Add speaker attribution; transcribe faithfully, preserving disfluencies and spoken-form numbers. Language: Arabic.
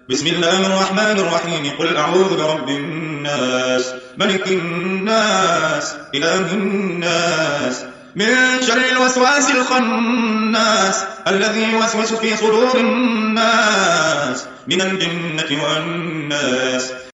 Speaker 1: بسم الله الرحمن الرحيم قل أعوذ برب الناس ملك الناس إله الناس من شر الوسواس الخناس الذي يوسوس في صدور الناس من الجنة والناس.